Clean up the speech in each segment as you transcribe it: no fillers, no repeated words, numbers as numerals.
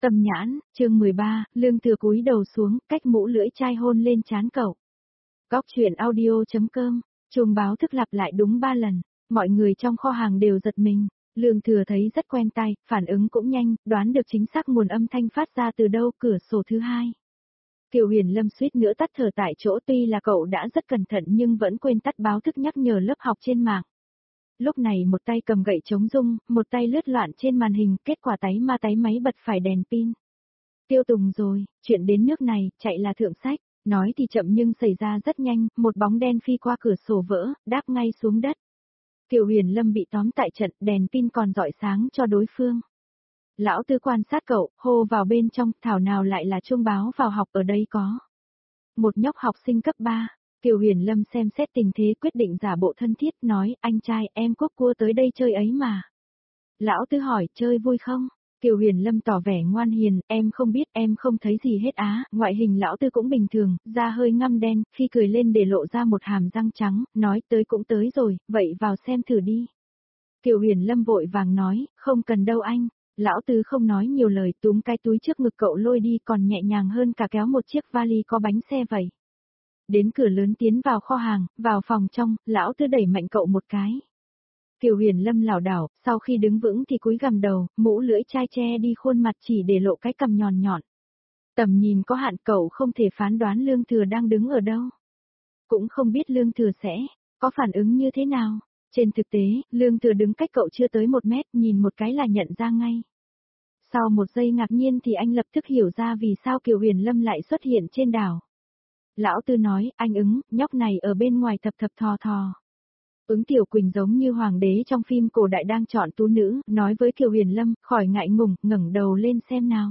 Tâm nhãn, chương 13, Lương Thừa cúi đầu xuống, cách mũ lưỡi chai hôn lên trán cậu. Góc truyện audio.com, chuông báo thức lặp lại đúng 3 lần, mọi người trong kho hàng đều giật mình. Lương Thừa thấy rất quen tai, phản ứng cũng nhanh, đoán được chính xác nguồn âm thanh phát ra từ đâu, cửa sổ thứ hai. Kiều Huyền Lâm suýt nữa tắt thở tại chỗ, tuy là cậu đã rất cẩn thận nhưng vẫn quên tắt báo thức nhắc nhở lớp học trên mạng. Lúc này một tay cầm gậy chống rung, một tay lướt loạn trên màn hình, kết quả táy máy bật phải đèn pin. Tiêu Tùng rồi, chuyện đến nước này, chạy là thượng sách, nói thì chậm nhưng xảy ra rất nhanh, một bóng đen phi qua cửa sổ vỡ, đáp ngay xuống đất. Kiều Huyền Lâm bị tóm tại trận, đèn pin còn rọi sáng cho đối phương. Lão Tư quan sát cậu, hô vào bên trong, thảo nào lại là chuông báo vào học, ở đây có một nhóc học sinh cấp 3. Kiều Huyền Lâm xem xét tình thế, quyết định giả bộ thân thiết, nói, anh trai, em Quốc Cua tới đây chơi ấy mà. Lão Tư hỏi, chơi vui không? Kiều Huyền Lâm tỏ vẻ ngoan hiền, em không biết, em không thấy gì hết á. Ngoại hình Lão Tư cũng bình thường, da hơi ngăm đen, khi cười lên để lộ ra một hàm răng trắng, nói, tới cũng tới rồi, vậy vào xem thử đi. Kiều Huyền Lâm vội vàng nói, không cần đâu anh. Lão Tư không nói nhiều lời, túm cái túi trước ngực cậu lôi đi, còn nhẹ nhàng hơn cả kéo một chiếc vali có bánh xe vậy. Đến cửa lớn tiến vào kho hàng, vào phòng trong, Lão Tư đẩy mạnh cậu một cái. Kiều Huyền Lâm lảo đảo, sau khi đứng vững thì cúi gằm đầu, mũ lưỡi chai che đi khuôn mặt chỉ để lộ cái cằm nhọn nhọn. Tầm nhìn có hạn, cậu không thể phán đoán Lương Thừa đang đứng ở đâu. Cũng không biết Lương Thừa sẽ có phản ứng như thế nào. Trên thực tế, Lương Thừa đứng cách cậu chưa tới 1 mét, nhìn một cái là nhận ra ngay. Sau một giây ngạc nhiên thì anh lập tức hiểu ra vì sao Kiều Huyền Lâm lại xuất hiện trên đảo. Lão Tư nói, anh Ứng, nhóc này ở bên ngoài thập thập thò thò. Ứng Tiểu Quỳnh giống như hoàng đế trong phim cổ đại đang chọn tú nữ, nói với Kiều Huyền Lâm, khỏi ngại ngùng, ngẩng đầu lên xem nào.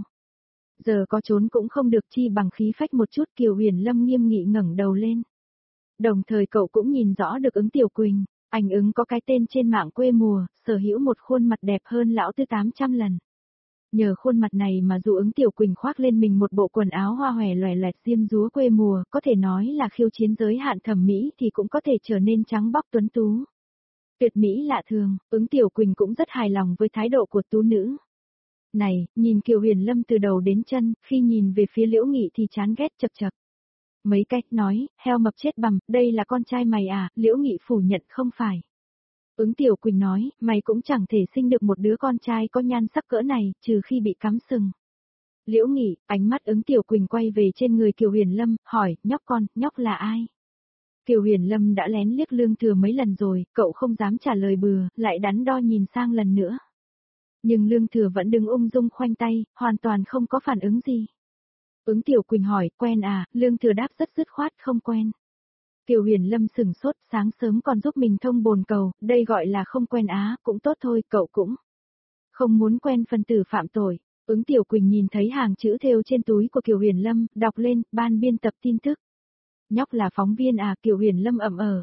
Giờ có trốn cũng không được, chi bằng khí phách một chút. Kiều Huyền Lâm nghiêm nghị ngẩng đầu lên. Đồng thời cậu cũng nhìn rõ được Ứng Tiểu Quỳnh, anh Ứng có cái tên trên mạng quê mùa, sở hữu một khuôn mặt đẹp hơn Lão Tư 800 lần. Nhờ khuôn mặt này mà dù Ứng Tiểu Quỳnh khoác lên mình một bộ quần áo hoa hòe loè loẹt diêm dúa quê mùa, có thể nói là khiêu chiến giới hạn thẩm mỹ, thì cũng có thể trở nên trắng bóc tuấn tú. Tuyệt mỹ lạ thường, Ứng Tiểu Quỳnh cũng rất hài lòng với thái độ của tú nữ. Này, nhìn Kiều Huyền Lâm từ đầu đến chân, khi nhìn về phía Liễu Nghị thì chán ghét chật chật. Mấy cách nói, heo mập chết bằm, đây là con trai mày à? Liễu Nghị phủ nhận không phải. Ứng Tiểu Quỳnh nói, mày cũng chẳng thể sinh được một đứa con trai có nhan sắc cỡ này, trừ khi bị cắm sừng. Liễu Nghị, ánh mắt Ứng Tiểu Quỳnh quay về trên người Kiều Huyền Lâm, hỏi, nhóc là ai? Kiều Huyền Lâm đã lén liếc Lương Thừa mấy lần rồi, cậu không dám trả lời bừa, lại đắn đo nhìn sang lần nữa. Nhưng Lương Thừa vẫn đứng ung dung khoanh tay, hoàn toàn không có phản ứng gì. Ứng Tiểu Quỳnh hỏi, quen à? Lương Thừa đáp rất dứt khoát, không quen. Kiều Huyền Lâm sừng sốt, sáng sớm còn giúp mình thông bồn cầu, đây gọi là không quen á, cũng tốt thôi, cậu cũng không muốn quen phần tử phạm tội. Ứng Tiểu Quỳnh nhìn thấy hàng chữ thêu trên túi của Kiều Huyền Lâm, đọc lên, ban biên tập tin tức. Nhóc là phóng viên à? Kiều Huyền Lâm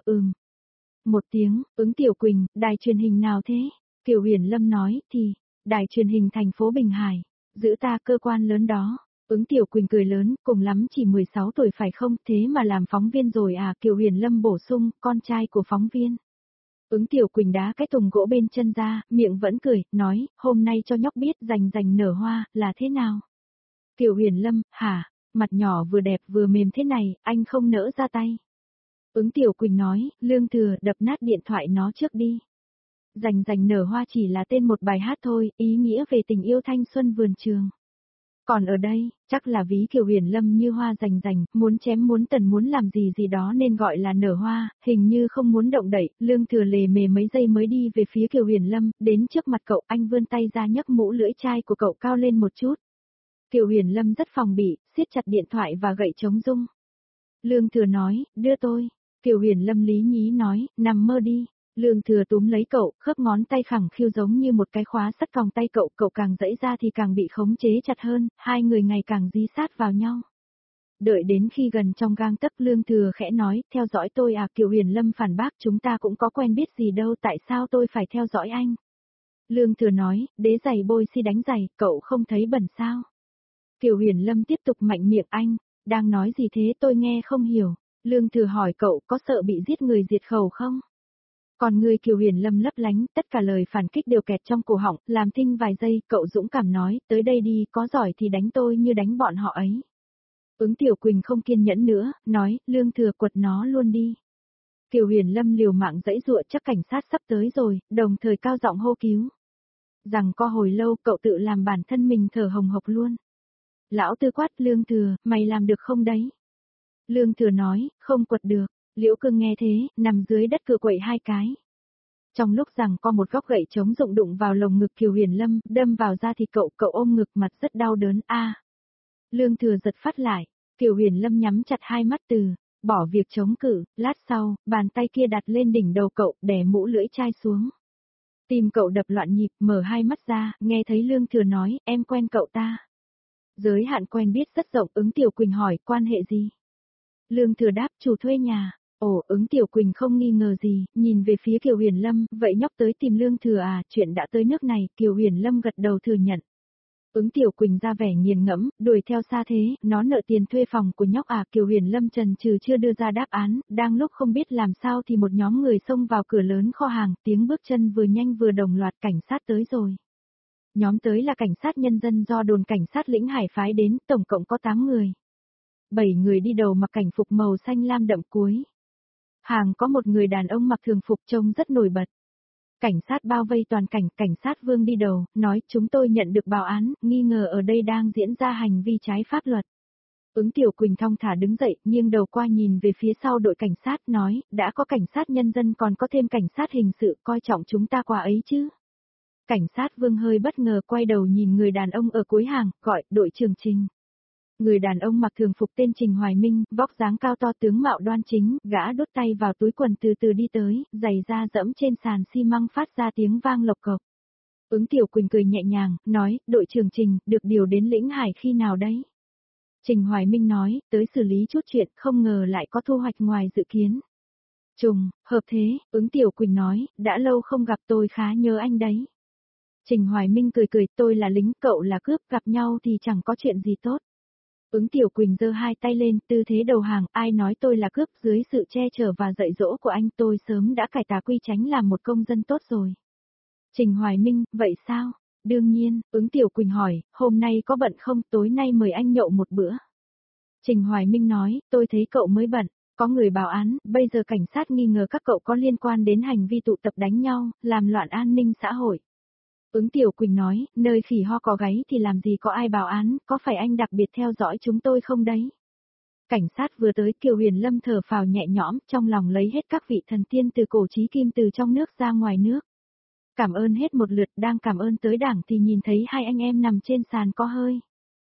một tiếng. Ứng Tiểu Quỳnh, đài truyền hình nào thế? Kiều Huyền Lâm nói, thì, đài truyền hình thành phố Bình Hải, giữ ta, cơ quan lớn đó. Ứng Tiểu Quỳnh cười lớn, cùng lắm chỉ 16 tuổi phải không, thế mà làm phóng viên rồi à? Kiều Huyền Lâm bổ sung, con trai của phóng viên. Ứng Tiểu Quỳnh đá cái tùng gỗ bên chân ra, miệng vẫn cười, nói, hôm nay cho nhóc biết rành nở hoa, là thế nào? Kiều Huyền Lâm, hả? Mặt nhỏ vừa đẹp vừa mềm thế này, anh không nỡ ra tay. Ứng Tiểu Quỳnh nói, Lương Thừa, đập nát điện thoại nó trước đi. Rành nở hoa chỉ là tên một bài hát thôi, ý nghĩa về tình yêu thanh xuân vườn trường. Còn ở đây, chắc là ví Kiều Huyền Lâm như hoa rành, muốn chém muốn tần muốn làm gì đó nên gọi là nở hoa, hình như không muốn động đậy. Lương Thừa lề mề mấy giây mới đi về phía Kiều Huyền Lâm, đến trước mặt cậu, anh vươn tay ra nhấc mũ lưỡi chai của cậu cao lên một chút. Kiều Huyền Lâm rất phòng bị, siết chặt điện thoại và gậy chống rung. Lương Thừa nói, đưa tôi. Kiều Huyền Lâm lý nhí nói, nằm mơ đi. Lương Thừa túm lấy cậu, khớp ngón tay khẳng khiu giống như một cái khóa sắt còng tay cậu, cậu càng giãy ra thì càng bị khống chế chặt hơn, hai người ngày càng dí sát vào nhau. Đợi đến khi gần trong gang tấc, Lương Thừa khẽ nói, theo dõi tôi à? Kiều Huyền Lâm phản bác, chúng ta cũng có quen biết gì đâu, tại sao tôi phải theo dõi anh? Lương Thừa nói, đế giày bôi si đánh giày, cậu không thấy bẩn sao? Kiều Huyền Lâm tiếp tục mạnh miệng, anh đang nói gì thế, tôi nghe không hiểu. Lương Thừa hỏi cậu có sợ bị giết người diệt khẩu không? Còn người Kiều Huyền Lâm lấp lánh, tất cả lời phản kích đều kẹt trong cổ họng, làm thinh vài giây, cậu dũng cảm nói, tới đây đi, có giỏi thì đánh tôi như đánh bọn họ ấy. Ứng Tiểu Quỳnh không kiên nhẫn nữa, nói, Lương Thừa quật nó luôn đi. Kiều Huyền Lâm liều mạng dãy dụa, chắc cảnh sát sắp tới rồi, đồng thời cao giọng hô cứu. Rằng co hồi lâu, cậu tự làm bản thân mình thở hồng hộc luôn. Lão Tư quát, Lương Thừa, mày làm được không đấy? Lương Thừa nói, không quật được. Liễu Cương nghe thế, nằm dưới đất cựa quậy hai cái. Trong lúc rằng co một góc gậy chống rụng đụng vào lồng ngực Kiều Huyền Lâm, đâm vào da thì cậu ôm ngực mặt rất đau đớn, Lương Thừa giật phát lại, Kiều Huyền Lâm nhắm chặt hai mắt bỏ việc chống cự, lát sau, bàn tay kia đặt lên đỉnh đầu cậu, đè mũ lưỡi chai xuống. Tim cậu đập loạn nhịp, mở hai mắt ra, nghe thấy Lương Thừa nói, em quen cậu ta. Giới hạn quen biết rất rộng, Ứng Tiểu Quỳnh hỏi, quan hệ gì? Lương Thừa đáp, chủ thuê nhà. Ồ, Ứng Tiểu Quỳnh không nghi ngờ gì, nhìn về phía Kiều Huyền Lâm, vậy nhóc tới tìm Lương Thừa à, chuyện đã tới nước này, Kiều Huyền Lâm gật đầu thừa nhận. Ứng Tiểu Quỳnh ra vẻ nghiền ngẫm, đuổi theo xa thế, nó nợ tiền thuê phòng của nhóc à, Kiều Huyền Lâm trần trừ chưa đưa ra đáp án, đang lúc không biết làm sao thì một nhóm người xông vào cửa lớn kho hàng, tiếng bước chân vừa nhanh vừa đồng loạt, cảnh sát tới rồi. Nhóm tới là cảnh sát nhân dân do đồn cảnh sát Lĩnh Hải phái đến, tổng cộng có 8 người. 7 người đi đầu mặc cảnh phục màu xanh lam đậm cuối hàng có một người đàn ông mặc thường phục trông rất nổi bật. Cảnh sát bao vây toàn cảnh, cảnh sát Vương đi đầu, nói chúng tôi nhận được báo án, nghi ngờ ở đây đang diễn ra hành vi trái pháp luật. Ứng Tiểu Quỳnh thong thả đứng dậy, nghiêng đầu qua nhìn về phía sau đội cảnh sát, nói, đã có cảnh sát nhân dân còn có thêm cảnh sát hình sự, coi trọng chúng ta qua ấy chứ. Cảnh sát Vương hơi bất ngờ quay đầu nhìn người đàn ông ở cuối hàng, gọi, đội trưởng Trình. Người đàn ông mặc thường phục tên Trình Hoài Minh, vóc dáng cao to tướng mạo đoan chính, gã đút tay vào túi quần từ từ đi tới, giày da dẫm trên sàn xi măng phát ra tiếng vang lộc cộc. Ứng Tiểu Quỳnh cười nhẹ nhàng, nói, đội trưởng Trình, được điều đến Lĩnh Hải khi nào đấy? Trình Hoài Minh nói, tới xử lý chút chuyện, không ngờ lại có thu hoạch ngoài dự kiến. Hợp thế, Ứng Tiểu Quỳnh nói, đã lâu không gặp tôi khá nhớ anh đấy. Trình Hoài Minh cười, tôi là lính, cậu là cướp, gặp nhau thì chẳng có chuyện gì tốt. Ứng Tiểu Quỳnh giơ hai tay lên, tư thế đầu hàng, ai nói tôi là cướp, dưới sự che chở và dạy dỗ của anh tôi sớm đã cải tà quy chánh làm một công dân tốt rồi. Trình Hoài Minh, vậy sao? Đương nhiên, Ứng Tiểu Quỳnh hỏi, hôm nay có bận không, tối nay mời anh nhậu một bữa. Trình Hoài Minh nói, tôi thấy cậu mới bận, có người báo án, bây giờ cảnh sát nghi ngờ các cậu có liên quan đến hành vi tụ tập đánh nhau, làm loạn an ninh xã hội. Ứng Tiểu Quỳnh nói, nơi khỉ ho có gáy thì làm gì có ai báo án, có phải anh đặc biệt theo dõi chúng tôi không đấy? Cảnh sát vừa tới, Kiều Huyền Lâm thở phào nhẹ nhõm, trong lòng lấy hết các vị thần tiên từ cổ chí kim từ trong nước ra ngoài nước. Cảm ơn hết một lượt, đang cảm ơn tới đảng thì nhìn thấy hai anh em nằm trên sàn có hơi.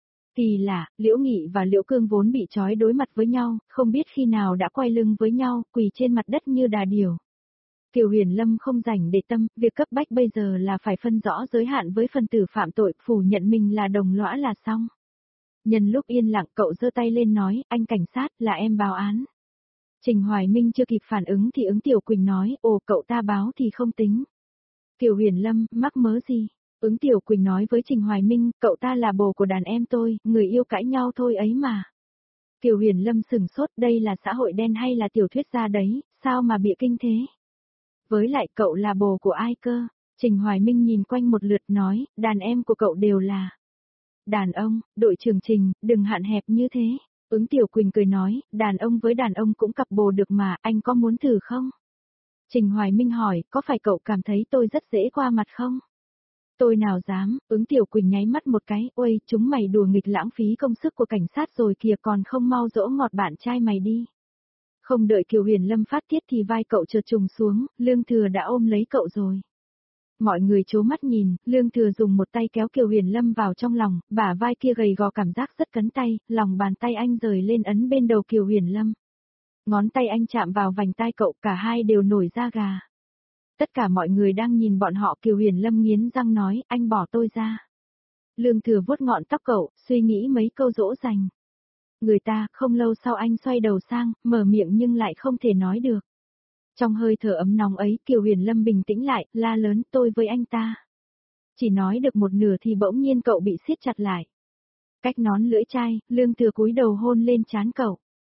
Kỳ lạ, Liễu Nghị và Liễu Cương vốn bị trói đối mặt với nhau, không biết khi nào đã quay lưng với nhau, quỳ trên mặt đất như đà điểu. Kiều Huyền Lâm không rảnh để tâm, việc cấp bách bây giờ là phải phân rõ giới hạn với phần tử phạm tội, phủ nhận mình là đồng lõa là xong. Nhân lúc yên lặng cậu giơ tay lên nói, anh cảnh sát, là em báo án. Trình Hoài Minh chưa kịp phản ứng thì Ứng Tiểu Quỳnh nói, ồ cậu ta báo thì không tính. Kiều Huyền Lâm, mắc mớ gì? Ứng Tiểu Quỳnh nói với Trình Hoài Minh, cậu ta là bồ của đàn em tôi, người yêu cãi nhau thôi ấy mà. Kiều Huyền Lâm sừng sốt, đây là xã hội đen hay là tiểu thuyết gia đấy, sao mà bịa kinh thế? Với lại cậu là bồ của ai cơ? Trình Hoài Minh nhìn quanh một lượt nói, đàn em của cậu đều là đàn ông, đội trưởng Trình, đừng hạn hẹp như thế. Ứng Tiểu Quỳnh cười nói, đàn ông với đàn ông cũng cặp bồ được mà, anh có muốn thử không? Trình Hoài Minh hỏi, có phải cậu cảm thấy tôi rất dễ qua mặt không? Tôi nào dám, Ứng Tiểu Quỳnh nháy mắt một cái, ôi, chúng mày đùa nghịch lãng phí công sức của cảnh sát rồi kìa, còn không mau dỗ ngọt bạn trai mày đi. Không đợi Kiều Huyền Lâm phát tiết thì vai cậu chợt trùng xuống, Lương Thừa đã ôm lấy cậu rồi. Mọi người chố mắt nhìn, Lương Thừa dùng một tay kéo Kiều Huyền Lâm vào trong lòng, bả vai kia gầy gò cảm giác rất cấn tay, lòng bàn tay anh rời lên ấn bên đầu Kiều Huyền Lâm. Ngón tay anh chạm vào vành tai cậu, cả hai đều nổi da gà. Tất cả mọi người đang nhìn bọn họ, Kiều Huyền Lâm nghiến răng nói, anh bỏ tôi ra. Lương Thừa vuốt ngọn tóc cậu, suy nghĩ mấy câu dỗ dành. Người ta, không lâu sau anh xoay đầu sang, mở miệng nhưng lại không thể nói được. Trong hơi thở ấm nóng ấy, Kiều Huyền Lâm bình tĩnh lại, la lớn, tôi với anh ta. Chỉ nói được một nửa thì bỗng nhiên cậu bị siết chặt lại. Cách nón lưỡi chai, Lương Thừa cúi đầu hôn lên trán cậu.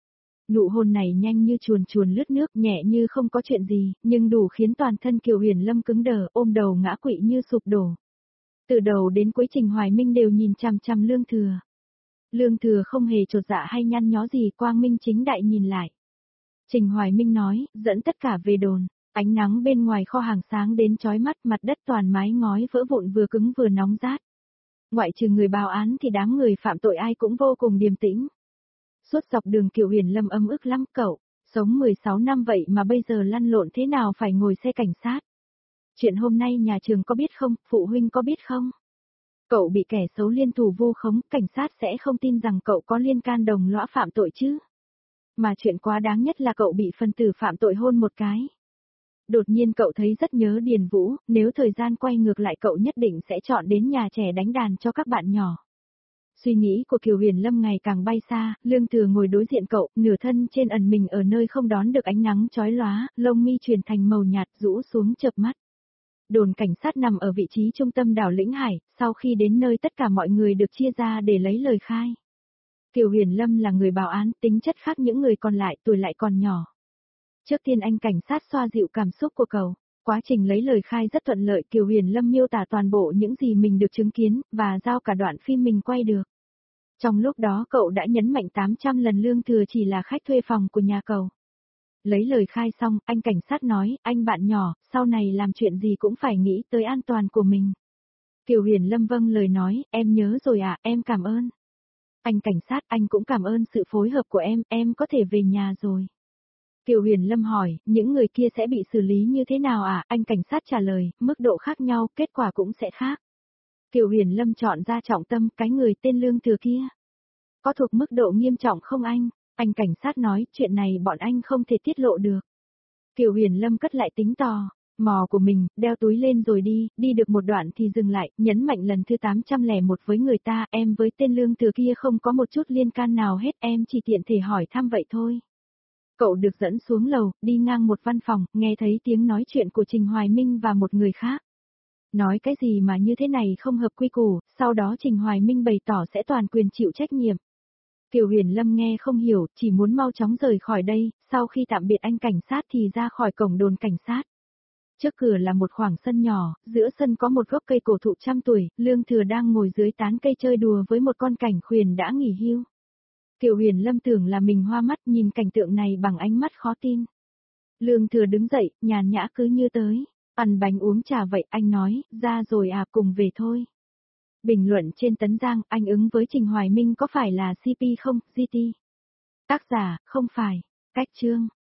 Nụ hôn này nhanh như chuồn chuồn lướt nước, nhẹ như không có chuyện gì, nhưng đủ khiến toàn thân Kiều Huyền Lâm cứng đờ, ôm đầu ngã quỵ như sụp đổ. Từ đầu đến cuối Trình Hoài Minh đều nhìn chằm chằm Lương Thừa. Lương Thừa không hề chột dạ hay nhăn nhó gì, quang minh chính đại nhìn lại. Trình Hoài Minh nói, dẫn tất cả về đồn. Ánh nắng bên ngoài kho hàng sáng đến chói mắt, mặt đất toàn mái ngói vỡ vụn vừa cứng vừa nóng rát. Ngoại trừ người báo án thì đám người phạm tội ai cũng vô cùng điềm tĩnh. Suốt dọc đường Kiều Huyền Lâm ấm ức lắm cậu, sống 16 năm vậy mà bây giờ lăn lộn thế nào phải ngồi xe cảnh sát. Chuyện hôm nay nhà trường có biết không, phụ huynh có biết không? Cậu bị kẻ xấu liên thủ vu khống, cảnh sát sẽ không tin rằng cậu có liên can đồng lõa phạm tội chứ. Mà chuyện quá đáng nhất là cậu bị phần tử phạm tội hôn một cái. Đột nhiên cậu thấy rất nhớ Điền Vũ, nếu thời gian quay ngược lại cậu nhất định sẽ chọn đến nhà trẻ đánh đàn cho các bạn nhỏ. Suy nghĩ của Kiều Huyền Lâm ngày càng bay xa, Lương Thừa ngồi đối diện cậu, nửa thân trên ẩn mình ở nơi không đón được ánh nắng chói lóa, lông mi chuyển thành màu nhạt rũ xuống chợp mắt. Đồn cảnh sát nằm ở vị trí trung tâm đảo Lĩnh Hải, sau khi đến nơi tất cả mọi người được chia ra để lấy lời khai. Kiều Huyền Lâm là người báo án, tính chất khác những người còn lại, tuổi lại còn nhỏ. Trước tiên anh cảnh sát xoa dịu cảm xúc của cậu. Quá trình lấy lời khai rất thuận lợi, Kiều Huyền Lâm miêu tả toàn bộ những gì mình được chứng kiến, và giao cả đoạn phim mình quay được. Trong lúc đó cậu đã nhấn mạnh 800 lần Lương Thừa chỉ là khách thuê phòng của nhà cậu. Lấy lời khai xong, anh cảnh sát nói, anh bạn nhỏ, sau này làm chuyện gì cũng phải nghĩ tới an toàn của mình. Kiều Huyền Lâm vâng lời nói, em nhớ rồi ạ, em cảm ơn. Anh cảnh sát, anh cũng cảm ơn sự phối hợp của em có thể về nhà rồi. Kiều Huyền Lâm hỏi, những người kia sẽ bị xử lý như thế nào ạ? Anh cảnh sát trả lời, mức độ khác nhau, kết quả cũng sẽ khác. Kiều Huyền Lâm chọn ra trọng tâm, cái người tên Lương Thừa kia. Có thuộc mức độ nghiêm trọng không anh? Anh cảnh sát nói, chuyện này bọn anh không thể tiết lộ được. Kiều Huyền Lâm cất lại tính tò mò của mình, đeo túi lên rồi đi được một đoạn thì dừng lại, nhấn mạnh lần thứ 801 với người ta, em với tên Lương Thừa kia không có một chút liên can nào hết, em chỉ tiện thể hỏi thăm vậy thôi. Cậu được dẫn xuống lầu, đi ngang một văn phòng, nghe thấy tiếng nói chuyện của Trình Hoài Minh và một người khác. Nói cái gì mà như thế này không hợp quy củ, sau đó Trình Hoài Minh bày tỏ sẽ toàn quyền chịu trách nhiệm. Kiều Huyền Lâm nghe không hiểu, chỉ muốn mau chóng rời khỏi đây, sau khi tạm biệt anh cảnh sát thì ra khỏi cổng đồn cảnh sát. Trước cửa là một khoảng sân nhỏ, giữa sân có một gốc cây cổ thụ trăm tuổi, Lương Thừa đang ngồi dưới tán cây chơi đùa với một con cảnh khuyển đã nghỉ hưu. Kiều Huyền Lâm tưởng là mình hoa mắt nhìn cảnh tượng này bằng ánh mắt khó tin. Lương Thừa đứng dậy, nhàn nhã cứ như tới. Ăn bánh uống trà vậy, anh nói, ra rồi à, cùng về thôi. Bình luận trên Tấn Giang, anh ứng với Trình Hoài Minh có phải là CP không, GT? Tác giả, không phải. Cách chương.